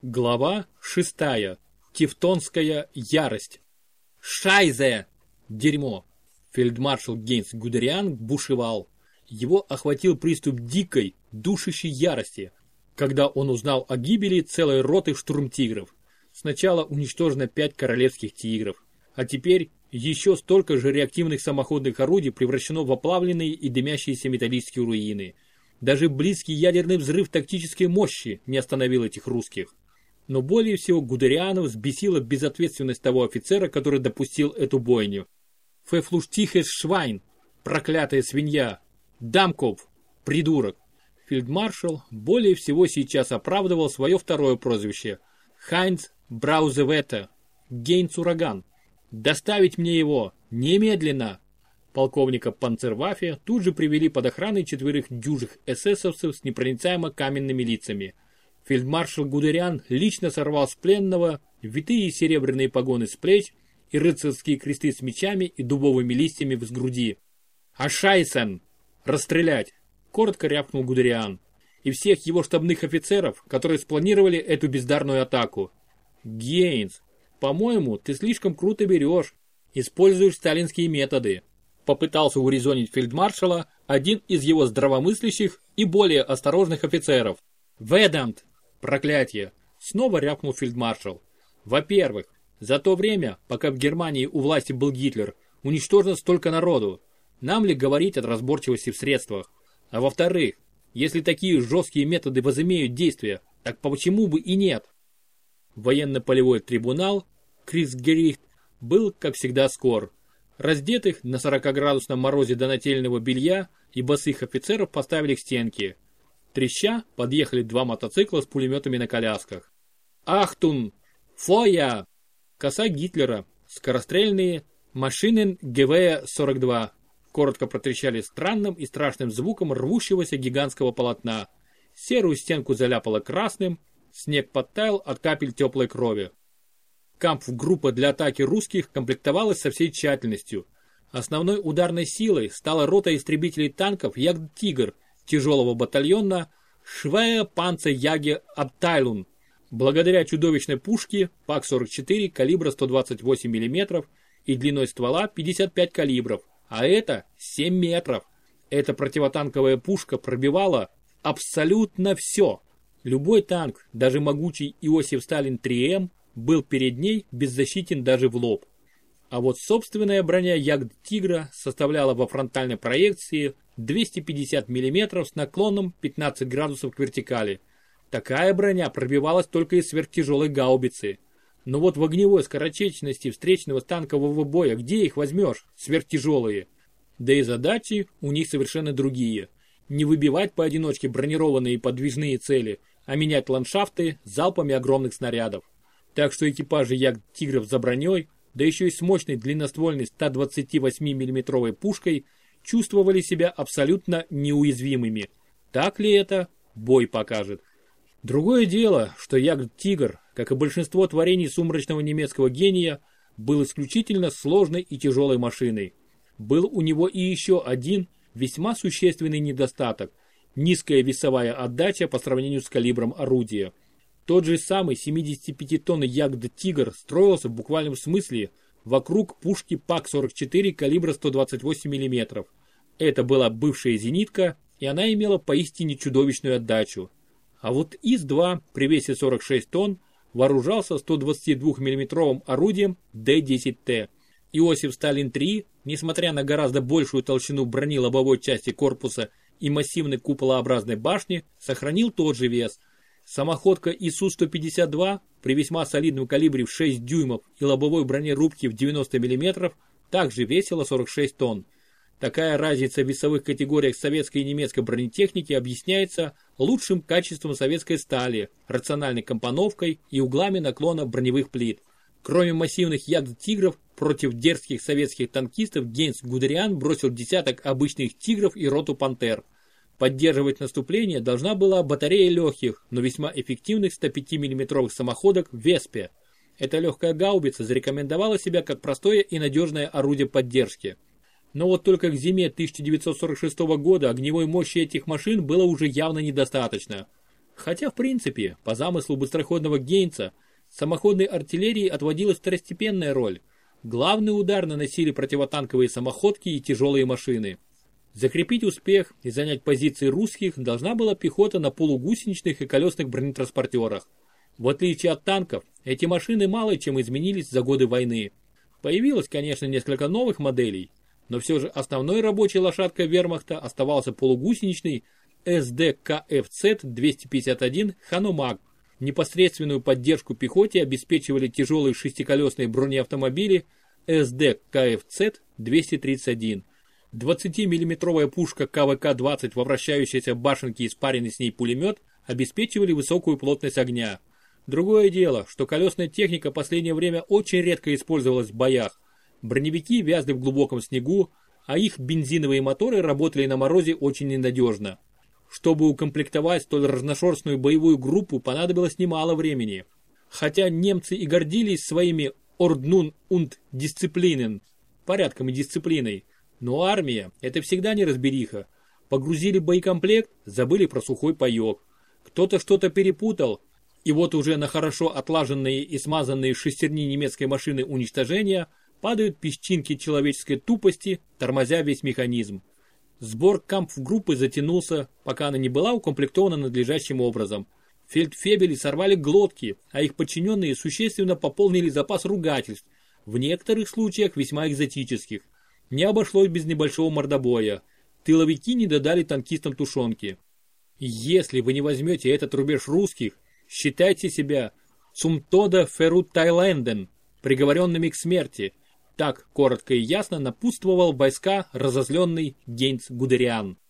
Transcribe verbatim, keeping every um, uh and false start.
Глава шестая. Тевтонская ярость. Шайзе! Дерьмо! Фельдмаршал Гейнс Гудериан бушевал. Его охватил приступ дикой, душащей ярости, когда он узнал о гибели целой роты штурмтигров. Сначала уничтожено пять королевских тигров, а теперь еще столько же реактивных самоходных орудий превращено в оплавленные и дымящиеся металлические руины. Даже близкий ядерный взрыв тактической мощи не остановил этих русских. Но более всего Гудериана взбесила безответственность того офицера, который допустил эту бойню. Фефлуштихес Швайн, проклятая свинья, Дамков, придурок. Фельдмаршал более всего сейчас оправдывал свое второе прозвище. Хайнц Браузевете, Гейнц Ураган. Доставить мне его, немедленно. Полковника Панцерваффе тут же привели под охраной четверых дюжих эсэсовцев с непроницаемо каменными лицами. Фельдмаршал Гудериан лично сорвал с пленного витые серебряные погоны с плеч и рыцарские кресты с мечами и дубовыми листьями с груди. «Ашайсен! Расстрелять!» – коротко рявкнул Гудериан. И всех его штабных офицеров, которые спланировали эту бездарную атаку. «Гейнс, по-моему, ты слишком круто берешь, используешь сталинские методы», – попытался урезонить фельдмаршала один из его здравомыслящих и более осторожных офицеров. «Ведант! Проклятие!» – снова рявкнул фельдмаршал. «Во-первых, за то время, пока в Германии у власти был Гитлер, уничтожено столько народу. Нам ли говорить о разборчивости в средствах? А во-вторых, если такие жесткие методы возымеют действие, так почему бы и нет?» Военно-полевой трибунал, Криксгерихт, был, как всегда, скор. Раздетых на сорокаградусном морозе до нательного белья и босых офицеров поставили к стенке. Треща подъехали два мотоцикла с пулеметами на колясках. «Ахтун! Фоя!» Коса Гитлера, скорострельные машины ГВ сорок два, коротко протрещали странным и страшным звуком рвущегося гигантского полотна. Серую стенку заляпало красным, снег подтаял от капель теплой крови. Кампф-группа для атаки русских комплектовалась со всей тщательностью. Основной ударной силой стала рота истребителей танков Ягд-Тигр тяжелого батальона Швея-Панце-Яге-Абтайлун. Благодаря чудовищной пушке пак сорок четыре калибра сто двадцать восемь миллиметров и длиной ствола пятьдесят пять калибров, а это семь метров. Эта противотанковая пушка пробивала абсолютно все. Любой танк, даже могучий Иосиф Сталин три эм, был перед ней беззащитен даже в лоб. А вот собственная броня Ягд-Тигра составляла во фронтальной проекции двести пятьдесят миллиметров с наклоном пятнадцать градусов к вертикали. Такая броня пробивалась только из сверхтяжелой гаубицы. Но вот в огневой скоротечности встречного танкового боя где их возьмешь, сверхтяжелые? Да и задачи у них совершенно другие. Не выбивать поодиночке бронированные подвижные цели, а менять ландшафты залпами огромных снарядов. Так что экипажи Ягд-Тигров за броней, да еще и с мощной длинноствольной ста двадцати восьми миллиметровой пушкой, чувствовали себя абсолютно неуязвимыми. Так ли это? Бой покажет. Другое дело, что Ягд-Тигр, как и большинство творений сумрачного немецкого гения, был исключительно сложной и тяжелой машиной. Был у него и еще один весьма существенный недостаток – низкая весовая отдача по сравнению с калибром орудия. Тот же самый семидесятипятитонный Ягд-Тигр строился в буквальном смысле вокруг пушки пак сорок четыре калибра сто двадцать восемь миллиметров. Это была бывшая зенитка, и она имела поистине чудовищную отдачу. А вот ИС два при весе сорок шесть тонн вооружался сто двадцатидвухмиллиметровым орудием Д десять Т. Иосиф Сталин три, несмотря на гораздо большую толщину брони лобовой части корпуса и массивной куполообразной башни, сохранил тот же вес. Самоходка ИСУ сто пятьдесят два при весьма солидном калибре в шесть дюймов и лобовой броне рубки в девяносто миллиметров также весила сорок шесть тонн. Такая разница в весовых категориях советской и немецкой бронетехники объясняется лучшим качеством советской стали, рациональной компоновкой и углами наклона броневых плит. Кроме массивных Ягд-Тигров, против дерзких советских танкистов Гейнс Гудериан бросил десяток обычных Тигров и роту Пантер. Поддерживать наступление должна была батарея легких, но весьма эффективных сто пяти миллиметровых самоходок Веспе. Эта легкая гаубица зарекомендовала себя как простое и надежное орудие поддержки. Но вот только к зиме тысяча девятьсот сорок шестого года огневой мощи этих машин было уже явно недостаточно. Хотя в принципе, по замыслу быстроходного Гейнса, самоходной артиллерии отводилась второстепенная роль. Главный удар наносили противотанковые самоходки и тяжелые машины. Закрепить успех и занять позиции русских должна была пехота на полугусеничных и колесных бронетранспортерах. В отличие от танков, эти машины мало чем изменились за годы войны. Появилось, конечно, несколько новых моделей, но все же основной рабочей лошадкой вермахта оставался полугусеничный эс дэ ка эф зет двести пятьдесят один Ханомаг. Непосредственную поддержку пехоте обеспечивали тяжелые шестиколесные бронеавтомобили эс дэ ка эф зет двести тридцать один. двадцатимиллиметровая пушка ка вэ ка двадцать во вращающейся башенке и спаренный с ней пулемет обеспечивали высокую плотность огня. Другое дело, что колесная техника в последнее время очень редко использовалась в боях. Броневики вязли в глубоком снегу, а их бензиновые моторы работали на морозе очень ненадежно. Чтобы укомплектовать столь разношерстную боевую группу, понадобилось немало времени. Хотя немцы и гордились своими Ordnung und Disziplinen, порядком и дисциплиной, но армия – это всегда неразбериха. Погрузили боекомплект, забыли про сухой паек. Кто-то что-то перепутал, и вот уже на хорошо отлаженные и смазанные шестерни немецкой машины уничтожения падают песчинки человеческой тупости, тормозя весь механизм. Сбор кампфгруппы затянулся, пока она не была укомплектована надлежащим образом. Фельдфебели сорвали глотки, а их подчиненные существенно пополнили запас ругательств, в некоторых случаях весьма экзотических. Не обошлось без небольшого мордобоя. Тыловики не додали танкистам тушенки. Если вы не возьмете этот рубеж русских, считайте себя «Цумтода Ферутайленден», приговоренными к смерти. Так коротко и ясно напутствовал войска разозленный Гейнс Гудериан.